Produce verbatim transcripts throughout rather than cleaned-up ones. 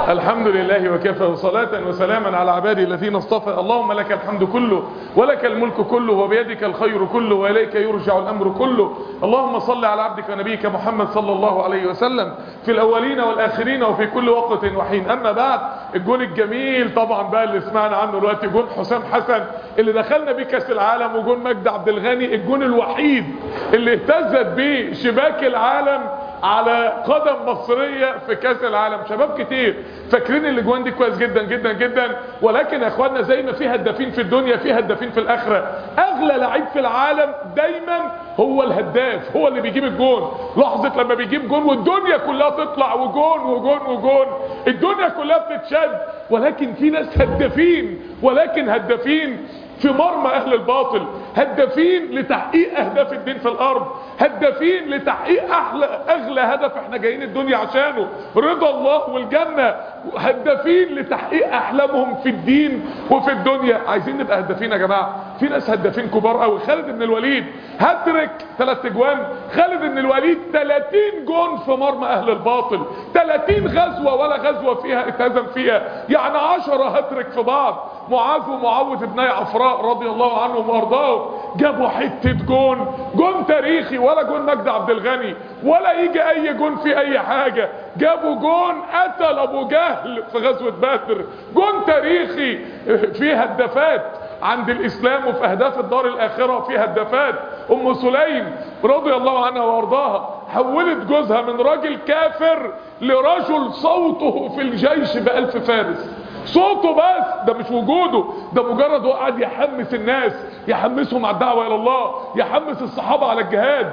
الحمد لله وكفى، وصلاة وسلاما على عباده الذين اصطفى. اللهم لك الحمد كله ولك الملك كله وبيدك الخير كله وإليك يرجع الأمر كله. اللهم صل على عبدك ونبيك محمد صلى الله عليه وسلم في الأولين والآخرين وفي كل وقت وحين. أما بعد، الجون الجميل طبعا بقى اللي سمعنا عنه دلوقتي جون حسام حسن اللي دخلنا بيه كاس العالم، وجون مجدي عبد الغني الجون الوحيد اللي اهتزت بيه شباك العالم على قدم مصرية في كاس العالم. شباب كتير فاكرين الاجوان دي كويس جدا جدا جدا، ولكن يا اخواننا زي ما في هدافين في الدنيا في هدافين في الاخرة. اغلى لعيب في العالم دايما هو الهداف، هو اللي بيجيب الجون. لحظة لما بيجيب جون والدنيا كلها تطلع وجون وجون وجون، الدنيا كلها بتتشد. ولكن في ناس هدافين، ولكن هدافين في مرمى اهل الباطل، هدافين لتحقيق اهداف الدين في الارض، هدافين لتحقيق احلى اغلى هدف احنا جايين الدنيا عشانه، رضا الله والجنة. هدافين لتحقيق احلامهم في الدين وفي الدنيا. عايزين نبقى هدافين يا جماعه. في ناس هدافين كبار قوي. خالد بن الوليد هاتريك ثلاث اجوان. خالد بن الوليد ثلاثين جون في مرمى اهل الباطل، ثلاثين غزوه ولا غزوه فيها اتهزم فيها، يعني عشرة هاتريك في بعض. معاذ ومعوذ بن عفراء رضي الله عنهم وارضاهم جابوا حته جون، جون تاريخي، ولا جون مجدي عبد الغني ولا يجي اي جون في اي حاجه. جابوا جون قتل ابو جهل في غزوه بدر، جون تاريخي. في هدافات عند الاسلام وفي اهداف الدار الاخره في هدافات. ام سليم رضي الله عنها وارضاها حولت جوزها من راجل كافر لرجل صوته في الجيش بألف فارس. صوته بس، ده مش وجوده، ده مجرد هو قاعد يحمس الناس، يحمسهم على الدعوة الى الله، يحمس الصحابة على الجهاد،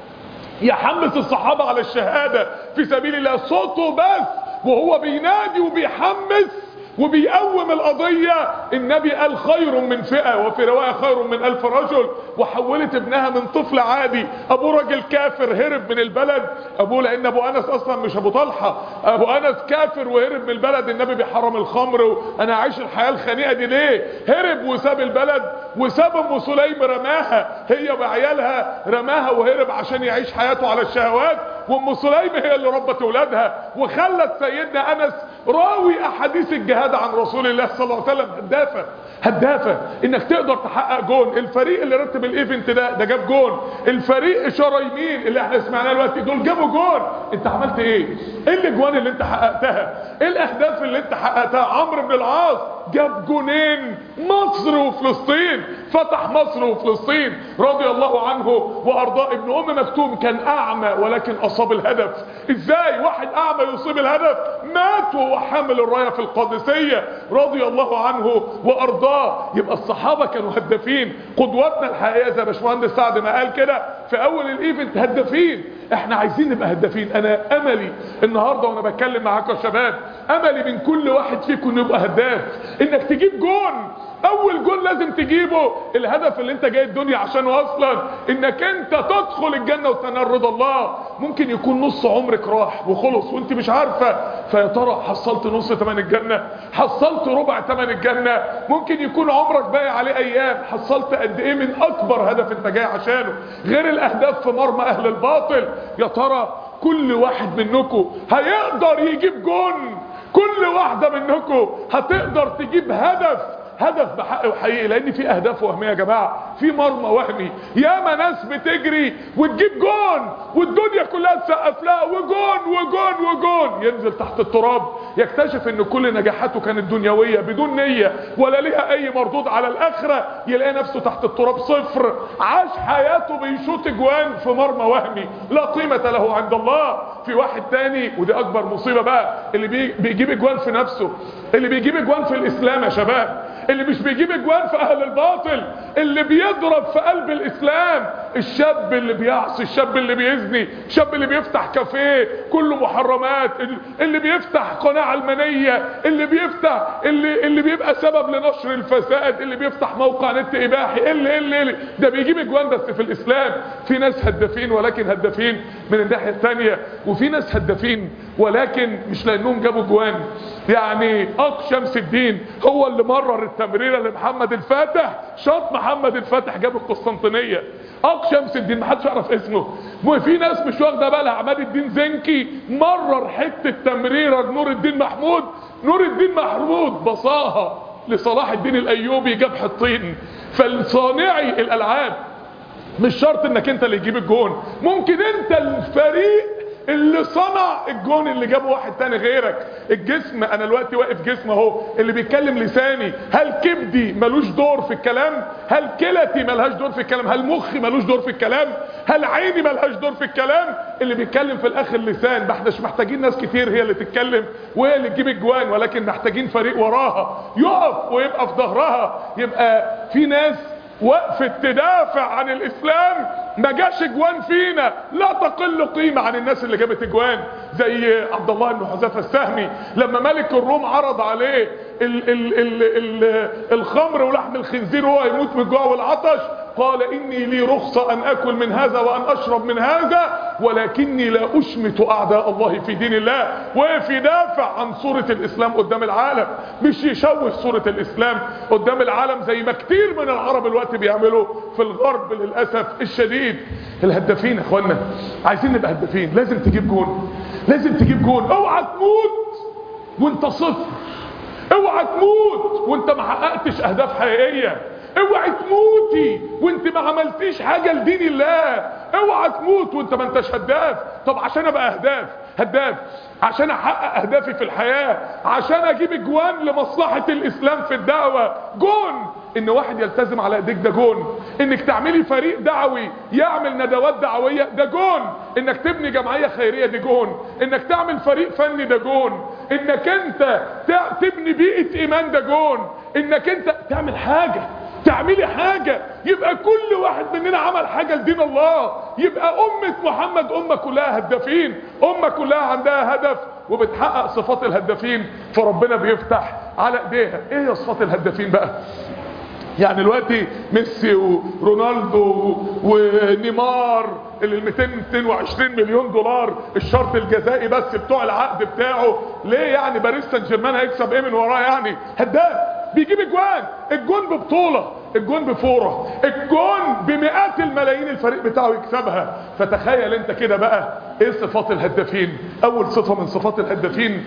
يحمس الصحابة على الشهادة في سبيل الله. صوته بس وهو بينادي وبيحمس وبيقوم القضية. النبي قال خير من فئة، وفي رواية خير من ألف رجل. وحولت ابنها من طفل عادي، ابوه راجل كافر هرب من البلد. ابوه لان ابو انس اصلا مش ابو طلحة، ابو انس كافر وهرب من البلد. النبي بيحرم الخمر، انا عايش الحياة الخنيئة دي ليه؟ هرب وساب البلد وساب ام سليم رماها هي بعيالها، رماها وهرب عشان يعيش حياته على الشهوات. وام سليم هي اللي ربت اولادها وخلت سيدنا انس راوي احاديث الجهاد عن رسول الله صلى الله عليه وسلم. هدافه هدافه انك تقدر تحقق جون. الفريق اللي رتب الايفنت ده ده جاب جون. الفريق اشاره يمين اللي احنا سمعناه دلوقتي دول جابوا جون. انت عملت ايه؟ ايه الاجوان اللي انت حققتها؟ ايه الاهداف اللي انت حققتها؟ عمرو بن العاص جاب جونين، مصر وفلسطين، فتح مصر وفلسطين رضي الله عنه وارضاه. ابن ام مكتوم كان اعمى ولكن اصاب الهدف. ازاي واحد اعمى يصيب الهدف؟ مات وهو حامل الرايه في القادسيه رضي الله عنه وارضاه. يبقى الصحابه كانوا هدافين. قدوتنا الحقيقيه زي باشمهندس سعد ما قال كده في اول الايفنت، هدافين. احنا عايزين نبقى هدافين. انا املي النهارده وانا بتكلم معاكم يا شباب، املي من كل واحد فيكم يبقى هداف، انك تجيب جون. اول جون لازم تجيبه. الهدف اللي انت جاي الدنيا عشانه اصلا انك انت تدخل الجنة وتنال رضا الله. ممكن يكون نص عمرك راح وخلص وانت مش عارفة، فيا ترى حصلت نص ثمن الجنة؟ حصلت ربع ثمن الجنة؟ ممكن يكون عمرك باقي عليه ايام، حصلت قد ايه من اكبر هدف انت جاي عشانه غير الاهداف في مرمى اهل الباطل؟ يا ترى كل واحد منكم هيقدر يجيب جون؟ كل واحدة منكم هتقدر تجيب هدف، هدف بحق وحقيقي؟ لان في اهداف وهميه يا جماعه، في مرمى وهمي. ياما ناس بتجري وتجيب جون والدنيا كلها تسقف لها، وجون وجون وجون، ينزل تحت التراب يكتشف ان كل نجاحاته كانت دنيويه بدون نيه ولا ليها اي مردود على الاخره. يلاقي نفسه تحت التراب صفر. عاش حياته بيشوط جوان في مرمى وهمي لا قيمه له عند الله. في واحد تاني، ودي اكبر مصيبه بقى، اللي بيجيب جوان في نفسه، اللي بيجيب جوان في الاسلام يا شباب، اللي مش بيجيب اجوان في اهل الباطل، اللي بيضرب في قلب الاسلام. الشاب اللي بيعصي، الشاب اللي بيزني، الشاب اللي بيفتح كافيه كله محرمات، اللي بيفتح قناة علمانية، اللي بيفتح اللي اللي بيبقى سبب لنشر الفساد، اللي بيفتح موقع نت اباحي، اللي اللي, اللي ده بيجيب اجوان بس في الاسلام. في ناس هدافين ولكن هدافين من الناحية الثانية، وفي ناس هدافين ولكن مش لانهم جابوا جوان، يعني اخ شمس الدين هو اللي مرر التمريره لمحمد الفاتح، شاط محمد الفاتح جاب القسطنطينيه. اخ شمس الدين محدش يعرف اسمه، وفي ناس مش واخده بالها. عماد الدين زنكي مرر حته تمريره لنور الدين محمود، نور الدين محمود بصاها لصلاح الدين الايوبي جاب حطين. فالصانعي الالعاب مش شرط انك انت اللي تجيب الجون، ممكن انت الفريق اللي صنع الجون اللي جابه واحد تاني غيرك. الجسم، انا دلوقتي واقف جسم اهو، اللي بيتكلم لساني، هل كبدي ملوش دور في الكلام؟ هل كلتي ملهاش دور في الكلام؟ هل مخي ملوش دور في الكلام؟ هل عيني ملهاش دور في الكلام؟ اللي بيتكلم في الاخر لسان. ما احناش محتاجين ناس كتير هي اللي تتكلم وهي اللي تجيب الجوان، ولكن محتاجين فريق وراها يقف ويبقى في ظهرها، يبقى في ناس وقفت تدافع عن الاسلام. ما جاش اجوان فينا لا تقل قيمة عن الناس اللي جابت اجوان، زي عبد الله بن حذافة السهمي لما ملك الروم عرض عليه ال ال ال ال الخمر ولحم الخنزير وهو يموت من الجوع والعطش، قال اني لي رخصة ان اكل من هذا وان اشرب من هذا، ولكني لا اشمت اعداء الله في دين الله. وقف يدافع عن صورة الاسلام قدام العالم، مش يشوه صورة الاسلام قدام العالم زي ما كتير من العرب الوقت بيعملوا في الغرب للاسف الشديد. الهدافين يا اخوانا، عايزين نبقى هدافين، لازم تجيب جون، لازم تجيب جون. اوعى تموت وانت صفر، اوعى تموت وانت ما حققتش اهداف حقيقيه، اوعى تموتي وانت ما عملتيش حاجه لدين الله، اوعى تموت وانت ما انتش هداف. طب عشان ابقى اهداف هداف عشان احقق اهدافي في الحياه، عشان اجيب اجوان لمصلحه الاسلام في الدعوه، جون ان واحد يلتزم على ايديك ده جون، انك تعملي فريق دعوي يعمل ندوات دعويه ده جون، انك تبني جمعيه خيريه دي جون، انك تعمل فريق فني ده جون، انك انت تبني بيئه ايمان ده جون، انك انت تعمل حاجه، تعملي حاجة، يبقى كل واحد مننا عمل حاجة لدين الله، يبقى أمة محمد أمة كلها هدافين، أمة كلها عندها هدف وبتحقق صفات الهدافين، فربنا بيفتح على ايديها. ايه يا صفات الهدافين بقى؟ يعني دلوقتي ميسي ورونالدو ونيمار اللي ال مئتين مئتين وعشرين مليون دولار الشرط الجزائي بس بتوع العقد بتاعه، ليه يعني باريس سان جيرمان هيكسب ايه من وراه؟ يعني هداف بيجيب اجوان، الجون ببطولة، الجون بفورة، الجون بمئات الملايين الفريق بتاعه يكسبها. فتخيل انت كده بقى ايه صفات الهدافين. اول صفة من صفات الهدافين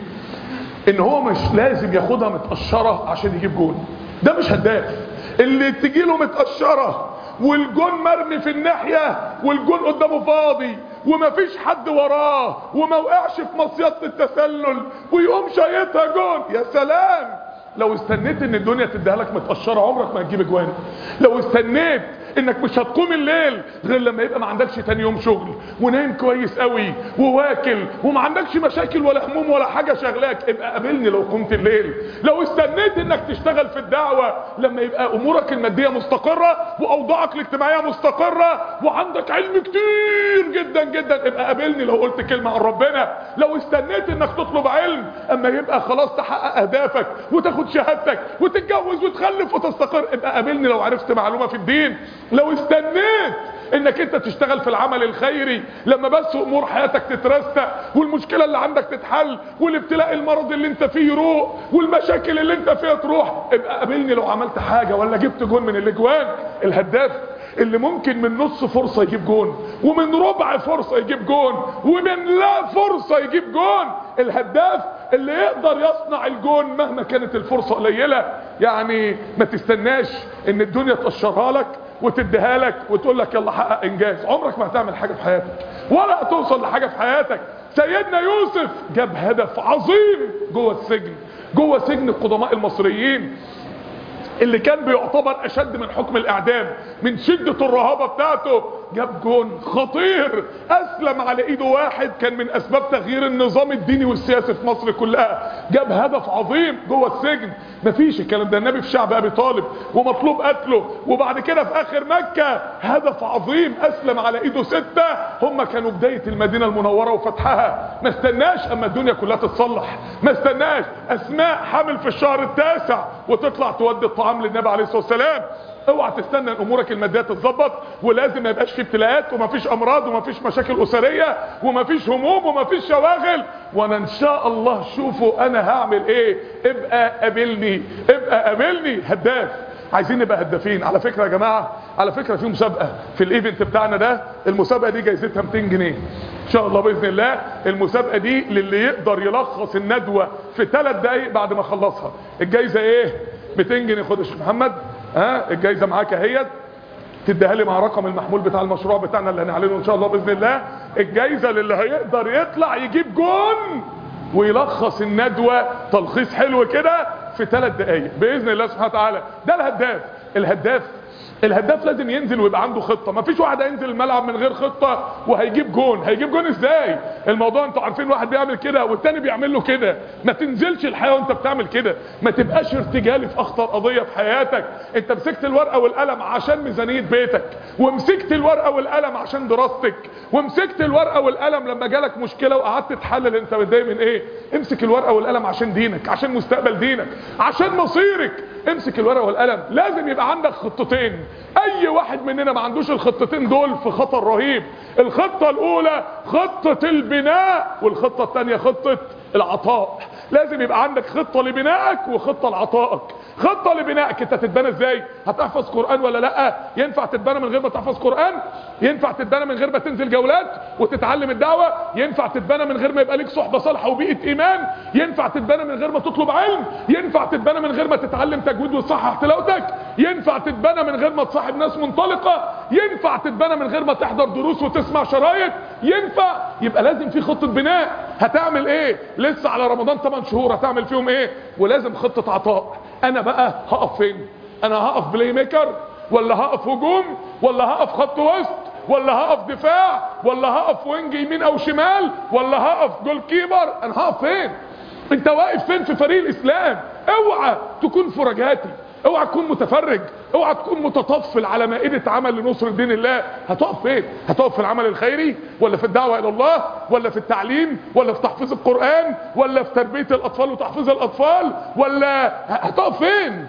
ان هو مش لازم ياخدها متقشرة عشان يجيب جون، ده مش هداف. اللي تجيله متقشرة والجون مرمي في الناحية والجون قدامه فاضي ومفيش حد وراه وما وقعش في مصيدة التسلل ويقوم شايطها جون، يا سلام. لو استنيت ان الدنيا تديها لك متقشره عمرك ما هتجيب اجوان. لو استنيت انك مش هتقوم الليل غير لما يبقى ما عندكش تاني يوم شغل ونايم كويس قوي وواكل وما عندكش مشاكل ولا هموم ولا حاجه شغلاك، ابقى قابلني لو قمت الليل. لو استنيت انك تشتغل في الدعوه لما يبقى امورك الماديه مستقره واوضاعك الاجتماعيه مستقره وعندك علم كتير جدا جدا، ابقى قابلني لو قلت كلمه عن ربنا. لو استنيت انك تطلب علم اما يبقى خلاص تحقق اهدافك وتاخد شهادتك وتتجوز وتخلف وتستقر، ابقى قابلني لو عرفت معلومه في الدين. لو استنيت انك انت تشتغل في العمل الخيري لما بس امور حياتك تترستق والمشكله اللي عندك تتحل والابتلاء المرض اللي انت فيه يروق والمشاكل اللي انت فيها تروح، ابقى قابلني لو عملت حاجه ولا جبت جون من الاجوان. الهداف اللي ممكن من نص فرصه يجيب جون ومن ربع فرصه يجيب جون ومن لا فرصه يجيب جون. الهداف اللي يقدر يصنع الجون مهما كانت الفرصه قليله. يعني ما تستناش ان الدنيا تقشرها لك وتديها لك وتقول لك يلا حقق انجاز، عمرك ما هتعمل حاجه في حياتك ولا هتوصل لحاجه في حياتك. سيدنا يوسف جاب هدف عظيم جوه السجن، جوه سجن القدماء المصريين اللي كان بيعتبر اشد من حكم الاعدام من شدة الرهابة بتاعته. جاب جون خطير اسلم على ايده واحد كان من اسباب تغيير النظام الديني والسياسي في مصر كلها. جاب هدف عظيم جوه السجن، مفيش الكلام ده. النبي في شعب ابي طالب ومطلوب قتله، وبعد كده في اخر مكة هدف عظيم اسلم على ايده ستة هم كانوا بداية المدينة المنورة وفتحها. ما استناش اما الدنيا كلها تتصلح، ما استناش اسماء حامل في الشهر التاسع وتطلع تودي الطائف طعام للنبي عليه الصلاه والسلام. اوعى تستنى ان امورك الماديه تتظبط، ولازم ما يبقاش في ابتلاءات وما فيش امراض وما فيش مشاكل اسريه وما فيش هموم وما فيش شواغل، وانا ان شاء الله شوفوا انا هعمل ايه. ابقى قابلني، ابقى قابلني هداف. عايزين نبقى هدافين. على فكره يا جماعه، على فكره في مسابقه في الايفنت بتاعنا ده، المسابقه دي جايزتها مئتين جنيه ان شاء الله باذن الله. المسابقه دي للي يقدر يلخص الندوه في ثلاث دقائق بعد ما اخلصها. الجايزه ايه؟ مئتين جنيه. خد يا شيخ محمد، ها الجايزه معاك اهيت، تديها لي مع رقم المحمول بتاع المشروع بتاعنا اللي هنعلنه ان شاء الله باذن الله. الجايزه للي هيقدر يطلع يجيب جون ويلخص الندوه تلخيص حلو كده في ثلاث دقائق باذن الله سبحانه وتعالى. ده الهداف. الهداف الهداف لازم ينزل ويبقى عنده خطه. ما فيش واحد هينزل الملعب من غير خطه وهيجيب جون. هيجيب جون ازاي؟ الموضوع انتوا عارفين، واحد بيعمل كده والتاني بيعمل له كده. ما تنزلش الحياه وانت بتعمل كده. ما تبقاش ارتجالي في اخطر قضيه في حياتك. انت مسكت الورقه والقلم عشان ميزانيه بيتك، ومسكت الورقه والقلم عشان دراستك، ومسكت الورقه والقلم لما جالك مشكله وقعدت تحلل انت متضايق من ايه. امسك الورقه والقلم عشان دينك، عشان مستقبل دينك، عشان مصيرك. امسك الورقه والقلم. لازم يبقى عندك خطتين. اي واحد مننا ما عندوش الخطتين دول في خطر رهيب. الخطه الاولى خطه البناء، والخطه الثانيه خطه العطاء. لازم يبقى عندك خطه لبنائك وخطه لعطائك. خطه لبنائك، انت تتبنى ازاي؟ هتحفظ قران ولا لا؟ ينفع تتبنى من غير ما تحفظ قران؟ ينفع تتبنى من غير ما تنزل جولات وتتعلم الدعوه؟ ينفع تتبنى من غير ما يبقى ليك صحبه صالحه وبيئه ايمان؟ ينفع تتبنى من غير ما تطلب علم؟ ينفع تتبنى من غير ما تتعلم تجويد وتصحح تلاوتك؟ ينفع تتبنى من غير ما تصاحب ناس منطلقه؟ ينفع تتبنى من غير ما تحضر دروس وتسمع شرايط؟ ينفع. يبقى لازم في خطه بناء. هتعمل ايه؟ لسه على رمضان ثمانية شهور، هتعمل فيهم ايه؟ ولازم خطه عطاء. انا بقى هقف فين؟ انا هقف بلاي ميكر، ولا هقف هجوم، ولا هقف خط وسط، ولا هقف دفاع، ولا هقف وينج يمين او شمال، ولا هقف جول كيبر؟ انا هقف فين؟ انت واقف فين في فريق الاسلام؟ اوعى تكون فرجاتي، اوعى تكون متفرج، اوعى تكون متطفل على مائدة عمل لنصر دين الله. هتقف فين؟ هتقف في العمل الخيري، ولا في الدعوة الى الله، ولا في التعليم، ولا في تحفيظ القرآن، ولا في تربية الاطفال وتحفيظ الاطفال، ولا هتقف فين؟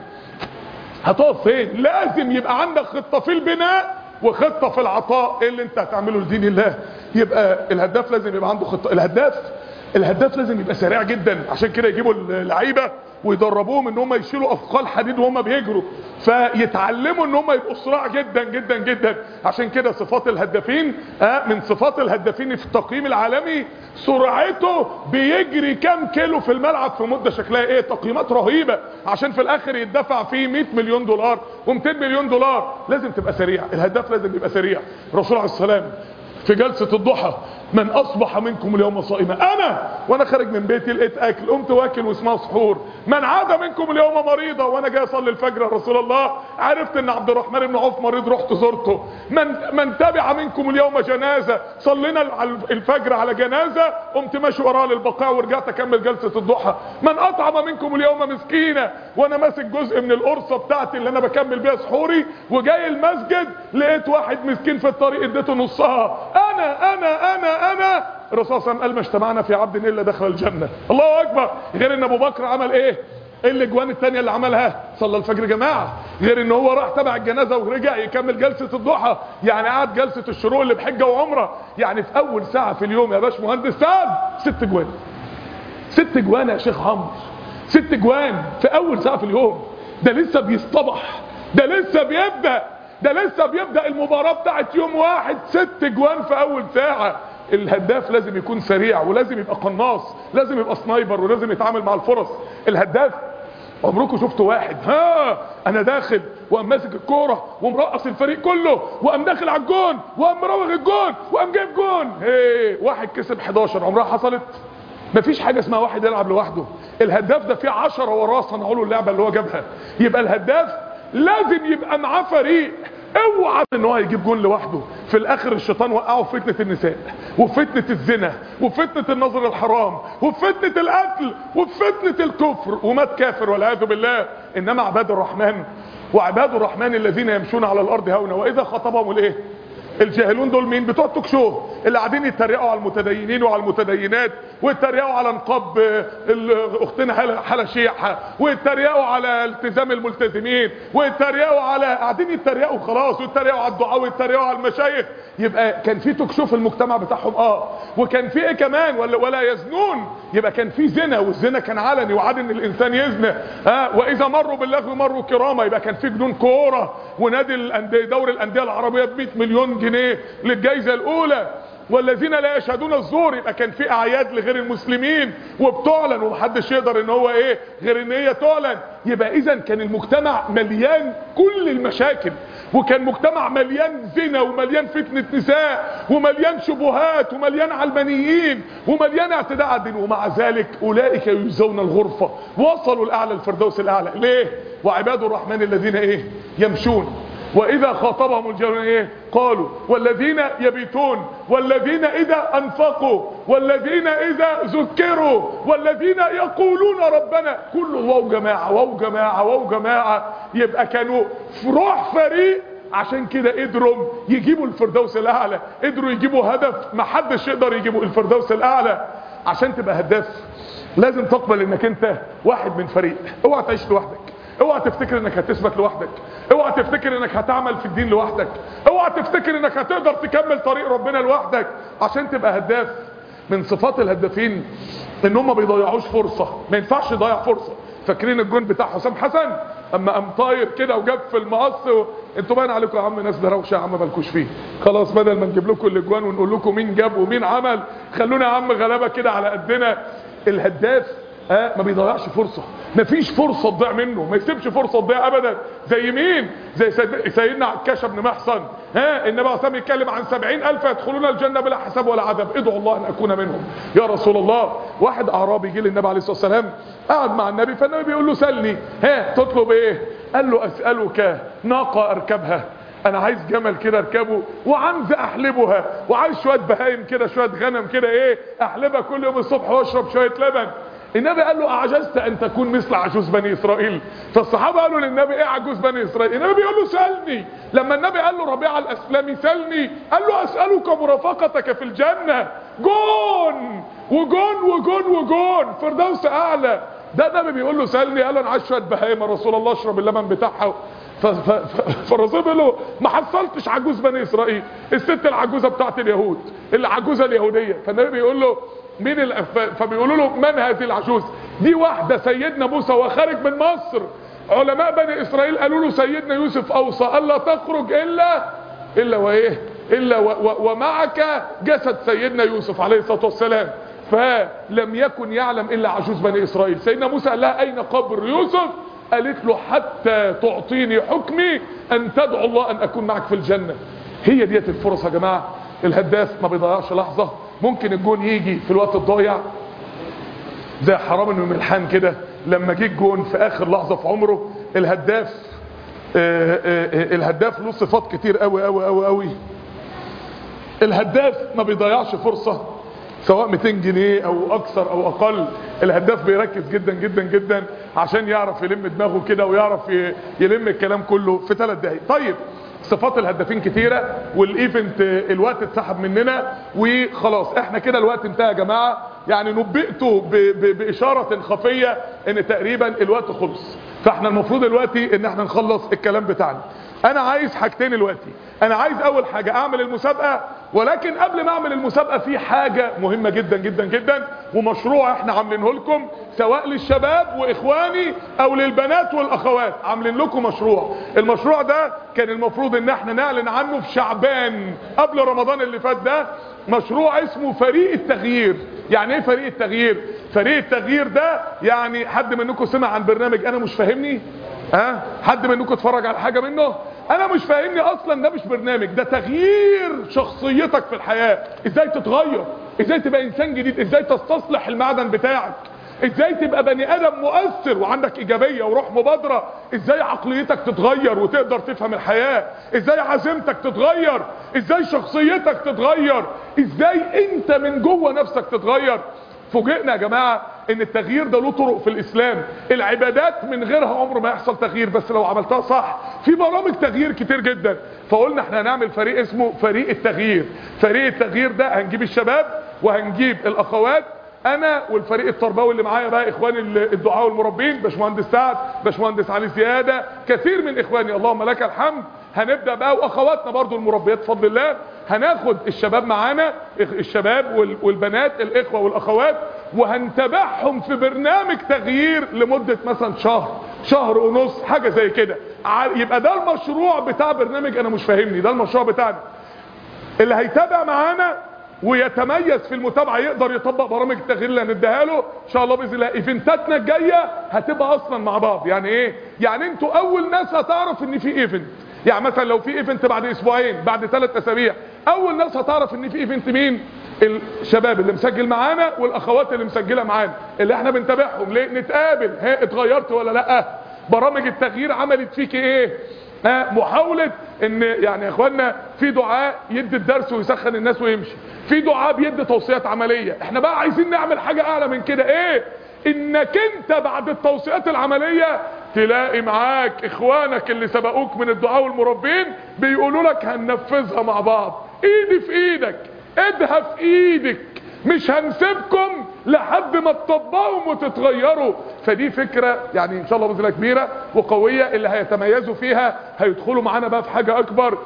هتقف فين؟ لازم يبقى عندك خطة في البناء وخطة في العطاء. ايه اللي انت هتعمله لدين الله؟ يبقى الهداف لازم يبقى عنده خطة. الهداف الهداف لازم يبقى سريع جدا. عشان كده يجيبوا اللعيبه ويدربوهم ان هم يشيلوا اثقال حديد وهم بيجروا، فيتعلموا ان هم يبقوا سرعه جدا جدا جدا. عشان كده صفات الهدافين، آه من صفات الهدافين في التقييم العالمي سرعته. بيجري كام كيلو في الملعب في مده شكلها ايه؟ تقييمات رهيبه، عشان في الاخر يدفع فيه مئة مليون دولار و200 مليون دولار. لازم تبقى سريع. الهداف لازم يبقى سريع. الرسول عليه السلام في جلسة الضحى: من اصبح منكم اليوم صائما. انا وانا خارج من بيتي لقيت اكل، قمت واكل واسمها سحور. من عاد منكم اليوم مريضا، وانا جاي اصلي الفجر يا رسول الله عرفت ان عبد الرحمن بن عوف مريض، رحت زرته. من من تبع منكم اليوم جنازه، صلينا الفجر على جنازه، قمت ماشي وراه للبقاع ورجعت اكمل جلسه الضحى. من اطعم منكم اليوم مسكينا، وانا ماسك جزء من القرصه بتاعتي اللي انا بكمل بيها سحوري وجاي المسجد لقيت واحد مسكين في الطريق اديته نصها. انا انا انا انا الرسول صلى الله عليه وسلم قال: ما اجتمعنا في عبد الا دخل الجنه. الله اكبر. غير ان ابو بكر عمل ايه؟ ايه الاجوان الثانيه اللي عملها؟ صلى الفجر جماعه. غير ان هو راح تبع الجنازه ورجع يكمل جلسه الضحى، يعني قعد جلسه الشروق اللي بحجه وعمره. يعني في اول ساعه في اليوم يا باش مهندس سعد ست اجوان. ست اجوان يا شيخ عمرو، ست اجوان في اول ساعه في اليوم. ده لسه بيصطبح، ده لسه بيبدا، ده لسه بيبدا المباراه بتاعت يوم واحد. ست اجوان في اول ساعه. الهداف لازم يكون سريع، ولازم يبقى قناص، لازم يبقى سنايبر، ولازم يتعامل مع الفرص. الهداف عمركم شفتوا واحد ها انا داخل وقام ماسك الكوره ومرقص الفريق كله وقام داخل على الجون وقام مراوغ الجون وقام جايب جون؟ هي واحد كسب حداشر، عمرها حصلت؟ مفيش حاجه اسمها واحد يلعب لوحده. الهداف ده فيه عشرة وراه صنعوا له اللعبه اللي هو جابها. يبقى الهداف لازم يبقى معاه فريق. اوعى ان هو يجيب جون لوحده. في الاخر الشيطان وقعه في فتنه النساء، وفي فتنه الزنا، وفي فتنه النظر الحرام، وفي فتنه القتل، وفي فتنه الكفر، ومات كافر والعياذ بالله. انما عباد الرحمن وعباد الرحمن الذين يمشون على الارض هونا واذا خاطبهم الايه؟ الجاهلون دول مين؟ بتوع التوك شو اللي قاعدين يتريقوا على المتدينين وعلى المتدينات، ويتريقوا على نقاب اختنا حلا شيعة، ويتريقوا على التزام الملتزمين، ويتريقوا على قاعدين يتريقوا خلاص، ويتريقوا على الدعاء، ويتريقوا على المشايخ. يبقى كان في توك شو في المجتمع بتاعهم اه وكان في ايه كمان؟ ولا ولا يزنون، يبقى كان في زنا، والزنا كان علني وعاد ان الانسان يزنى اه واذا مروا باللغو مروا كرامه. يبقى كان في جنون كوره، ونادي الانديه دوري الانديه العربيه ب مئة مليون جنيه للجائزه الاولى. والذين لا يشهدون الزور، يبقى كان في اعياد لغير المسلمين وبتعلن، ومحدش يقدر ان هو ايه غير ان هي تعلن. يبقى اذا كان المجتمع مليان كل المشاكل، وكان مجتمع مليان زنا، ومليان فتنة نساء، ومليان شبهات، ومليان علمانيين، ومليان اعتداء على الدين. ومع ذلك اولئك يجزون الغرفة، وصلوا الاعلى الفردوس الاعلى. ليه؟ وعباد الرحمن الذين ايه يمشون واذا خاطبهم الجاهلون ايه قالوا، والذين يبيتون، والذين اذا انفقوا، والذين اذا ذكروا، والذين يقولون ربنا. كله واو جماعه واو جماعه واو جماعه. يبقى كانوا في روح فريق، عشان كده قدروا يجيبوا الفردوس الاعلى، قدروا يجيبوا هدف محدش يقدر يجيبوا الفردوس الاعلى. عشان تبقى هداف لازم تقبل انك انت واحد من فريق. اوعى تعيش لوحدك، اوعى تفتكر انك هتثبت لوحدك، اوعى تفتكر انك هتعمل في الدين لوحدك، اوعى تفتكر انك هتقدر تكمل طريق ربنا لوحدك. عشان تبقى هداف من صفات الهدافين ان هم ما بيضيعوش فرصة، ما ينفعش يضيع فرصة. فاكرين الجون بتاع حسام حسن اما قام طاير كده وجاب في المقص و... انتوا باين عليكم يا عم ناس دروشه يا عم مالكوش فيه. خلاص بدل ما نجيب لكم الاجوان ونقول لكم مين جاب ومين عمل، خلونا يا عم غلابه كده على قدنا. الهداف اه ما بيضيعش فرصه، مفيش فرصه تضيع منه، ما يسيبش فرصه تضيع ابدا. زي مين؟ زي سيد... سيدنا عكاشه بن محصن. ها النبي عليه الصلاه يتكلم عن سبعين الف يدخلون الجنه بلا حساب ولا عذاب، ادعوا الله ان اكون منهم يا رسول الله. واحد اعرابي جه للنبي عليه الصلاه والسلام، قعد مع النبي، فالنبي بيقول له سلني، ها تطلب ايه؟ قال له اسالك ناقه اركبها، انا عايز جمل كده اركبه، وعنزه احلبها، وعايز شويه بهايم كده، شويه غنم كده ايه احلبها كل يوم الصبح واشرب شويه لبن. النبي قال له اعجزت ان تكون مثل عجوز بني اسرائيل؟ فالصحابه قالوا للنبي ايه عجوز بني اسرائيل؟ النبي بيقول له سلني. لما النبي قال له ربيعه الاسلمي سلني، قال له اسالك مرافقتك في الجنه. جون وجون وجون وجون فردوس اعلى. ده النبي بيقول له سلني، قال له انا عايز شويه بهايم يا رسول الله اشرب اللبن بتاعها. فالرسول بيقول له ما حصلتش عجوز بني اسرائيل، الست العجوزه بتاعت اليهود، العجوزه اليهوديه. فالنبي بيقول له مين ال... فبيقولوا له من هذه العجوز؟ دي واحده سيدنا موسى وخارج من مصر، علماء بني اسرائيل قالوا له سيدنا يوسف اوصى الا تخرج الا الا وايه الا و... و... ومعك جسد سيدنا يوسف عليه الصلاه والسلام. فلم يكن يعلم الا عجوز بني اسرائيل. سيدنا موسى قال لها اين قبر يوسف؟ قالت له حتى تعطيني حكمي ان تدعو الله ان اكون معك في الجنه. هي ديت الفرص يا جماعه. الهداف ما بيضيعش لحظه. ممكن الجون يجي في الوقت الضايع زي حرام بن ملحان كده، لما جه الجون في اخر لحظه في عمره. الهداف آآ آآ الهداف له صفات كتير قوي قوي قوي قوي. الهداف ما بيضيعش فرصه سواء مئتين جنيه او اكثر او اقل. الهداف بيركز جدا جدا جدا عشان يعرف يلم دماغه كده، ويعرف يلم الكلام كله في ثلاث دقايق. طيب صفات الهدافين كتيرة، والايفنت الوقت اتسحب مننا وخلاص احنا كده الوقت انتهى يا جماعة. يعني نبئتوا باشارة خفية ان تقريبا الوقت خلص، فاحنا المفروض دلوقتي ان احنا نخلص الكلام بتاعنا. انا عايز حاجتين دلوقتي. انا عايز اول حاجة اعمل المسابقة، ولكن قبل ما اعمل المسابقة في حاجة مهمة جدا جدا جدا، ومشروع احنا عاملينه لكم سواء للشباب واخواني او للبنات والاخوات. عاملين لكم مشروع. المشروع ده كان المفروض ان احنا نعلن عنه في شعبان قبل رمضان اللي فات. ده مشروع اسمه فريق التغيير. يعني ايه فريق التغيير؟ فريق التغيير ده يعني حد منكم سمع عن برنامج انا مش فاهمني؟ ها حد منكم اتفرج على حاجة منه؟ انا مش فاهمني اصلا. ده مش برنامج، ده تغيير شخصيتك في الحياة. ازاي تتغير، ازاي تبقى انسان جديد، ازاي تستصلح المعدن بتاعك، ازاي تبقى بني ادم مؤثر وعندك ايجابية وروح مبادرة، ازاي عقليتك تتغير وتقدر تفهم الحياة، ازاي عزيمتك تتغير، ازاي شخصيتك تتغير، ازاي انت من جوه نفسك تتغير. فوجئنا يا جماعة ان التغيير ده له طرق في الاسلام. العبادات من غيرها عمر ما يحصل تغيير، بس لو عملتها صح. في برامج تغيير كتير جدا. فقلنا احنا هنعمل فريق اسمه فريق التغيير. فريق التغيير ده هنجيب الشباب وهنجيب الاخوات، انا والفريق التربوي اللي معايا بقى اخواني الدعاء والمربين، باشمهندس سعد، باشمهندس علي زياده، كثير من اخواني اللهم لك الحمد. هنبدا بقى واخواتنا برضو المربيات بفضل الله. هناخد الشباب معانا، الشباب والبنات الاخوه والاخوات، وهنتابعهم في برنامج تغيير لمده مثلا شهر، شهر ونص، حاجه زي كده. يبقى ده المشروع بتاع برنامج انا مش فاهمني، ده المشروع بتاعنا. اللي هيتابع معانا ويتميز في المتابعه يقدر يطبق برامج التغيير اللي هنديها له ان شاء الله باذن الله. ايفنتاتنا الجايه هتبقى اصلا مع بعض. يعني ايه؟ يعني انتوا اول ناس هتعرف ان في ايفنت. يعني مثلا لو في ايفنت بعد اسبوعين، بعد ثلاث اسابيع، اول ناس هتعرف ان في ايفنت مين؟ الشباب اللي مسجل معانا والاخوات اللي مسجله معانا، اللي احنا بنتابعهم. ليه؟ نتقابل، ها اتغيرت ولا لا؟ برامج التغيير عملت فيك ايه؟ ها محاولة ان يعني يا اخوانا في دعاء يدي الدرس ويسخن الناس ويمشي، في دعاء بيدي توصيات عملية. احنا بقى عايزين نعمل حاجة اعلى من كده. ايه؟ انك انت بعد التوصيات العملية تلاقي معاك اخوانك اللي سبقوك من الدعاء والمربين بيقولوا لك هننفذها مع بعض، ايدي في ايدك، ايدها في ايدك، مش هنسيبكم لحد ما تطبقوا وتتغيروا. فدي فكرة يعني ان شاء الله باذن الله كبيرة وقوية. اللي هيتميزوا فيها هيدخلوا معانا بقى في حاجة اكبر،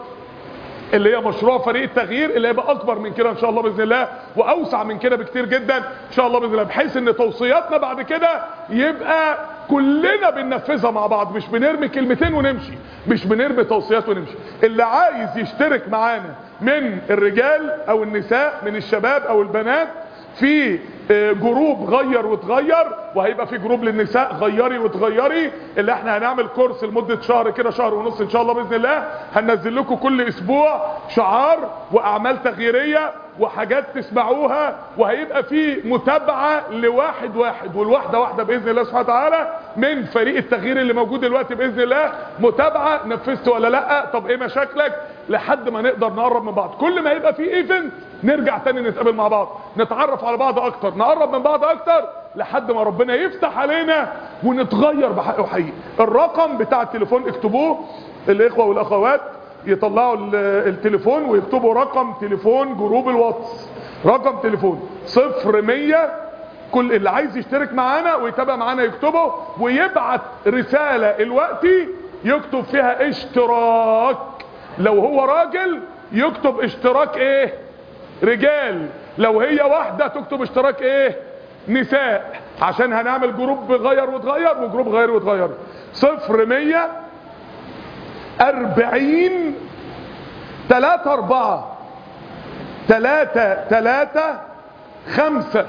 اللي هي مشروع فريق التغيير، اللي هيبقى اكبر من كده ان شاء الله باذن الله، واوسع من كده بكتير جدا ان شاء الله باذن الله، بحيث ان توصياتنا بعد كده يبقى كلنا بننفذها مع بعض، مش بنرمي كلمتين ونمشي، مش بنرمي توصيات ونمشي. اللي عايز يشترك معانا من الرجال او النساء، من الشباب او البنات، في جروب غير وتغير، وهيبقى في جروب للنساء غيري وتغيري، اللي احنا هنعمل كورس لمدة شهر كده، شهر ونص ان شاء الله باذن الله. هننزل لكم كل اسبوع شعار واعمال تغييريه وحاجات تسمعوها، وهيبقى في متابعة لواحد واحد والواحدة واحدة باذن الله سبحانه وتعالى من فريق التغيير اللي موجود دلوقتي باذن الله. متابعة نفذت ولا لا، طب ايه مشاكلك، لحد ما نقدر نقرب من بعض. كل ما يبقى في ايفنت نرجع تاني نتقابل مع بعض، نتعرف على بعض اكتر، نقرب من بعض اكتر، لحد ما ربنا يفتح علينا ونتغير بحق وحقيقي. الرقم بتاع التليفون اكتبوه، الاخوة والاخوات يطلعوا التليفون ويكتبوا رقم تليفون جروب الواتس، رقم تليفون صفر مية. كل اللي عايز يشترك معانا ويتابع معانا يكتبه ويبعت رسالة الوقتي يكتب فيها اشتراك. لو هو راجل يكتب اشتراك ايه؟ رجال. لو هي واحدة تكتب اشتراك ايه؟ نساء. عشان هنعمل جروب غير وتغير وجروب غير وتغير. صفر مية اربعين تلاتة اربعة تلاتة تلاتة خمسة.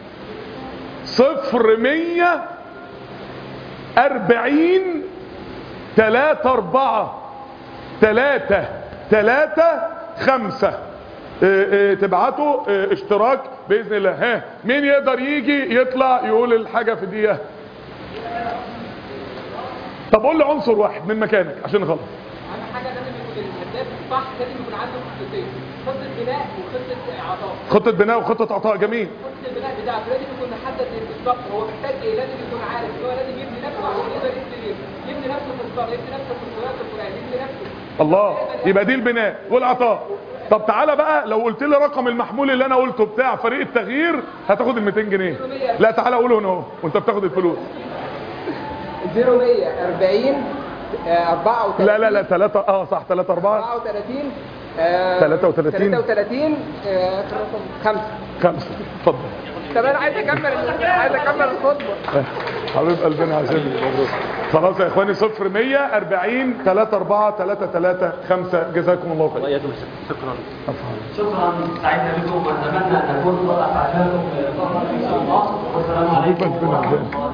صفر مية اربعين تلاتة اربعة تلاتة تلاتة خمسة. اه اه تبعتوا اه اشتراك باذن الله. ها مين يقدر يجي يطلع يقول الحاجة في دقيقة؟ طب قول لي عنصر واحد من مكانك عشان نخلص. اهم حاجه لازم يكون الهداف صح، لازم يكون عنده خطتين، خطه بناء وخطه اعطاء. خطه بناء وخطه اعطاء، جميل. خطه البناء بتاعته لازم يكون محدد بالظبط هو محتاج ايه، لازم يكون عارف ان هو لازم يبني نفسه عشان يقدر يبني يبني نفسه في الصلاه، يبني نفسه في الصلاه القران، يبني نفسه. الله، يبقى دي البناء والعطاء. طب تعالى بقى لو قلت لي رقم المحمول اللي انا قلته بتاع فريق التغيير هتاخد ال ميتين جنيه. لا تعالى قوله هنا اهو وانت بتاخد الفلوس. صفر مية اربعين اربعة وتلاتين. لا لا لا ثلاثة اه صح ثلاثة اربعة اربعة وتلاتين ثلاثة وتلاتين ثلاثة وتلاتين خمسة. خمسة. اتفضل. طب انا عايز اكمل عايز اكمل الخطبه. حبيب قلبنا عشان خلاص يا اخواني. صفر مية اربعين تلاتة اربعة تلاتة تلاتة خمسة. جزاكم الله خير. شكرا شكرا سعيدنا بكم واتمنى ان نكون صدق عشانكم ان شاء الله. والسلام عليكم ورحمه الله.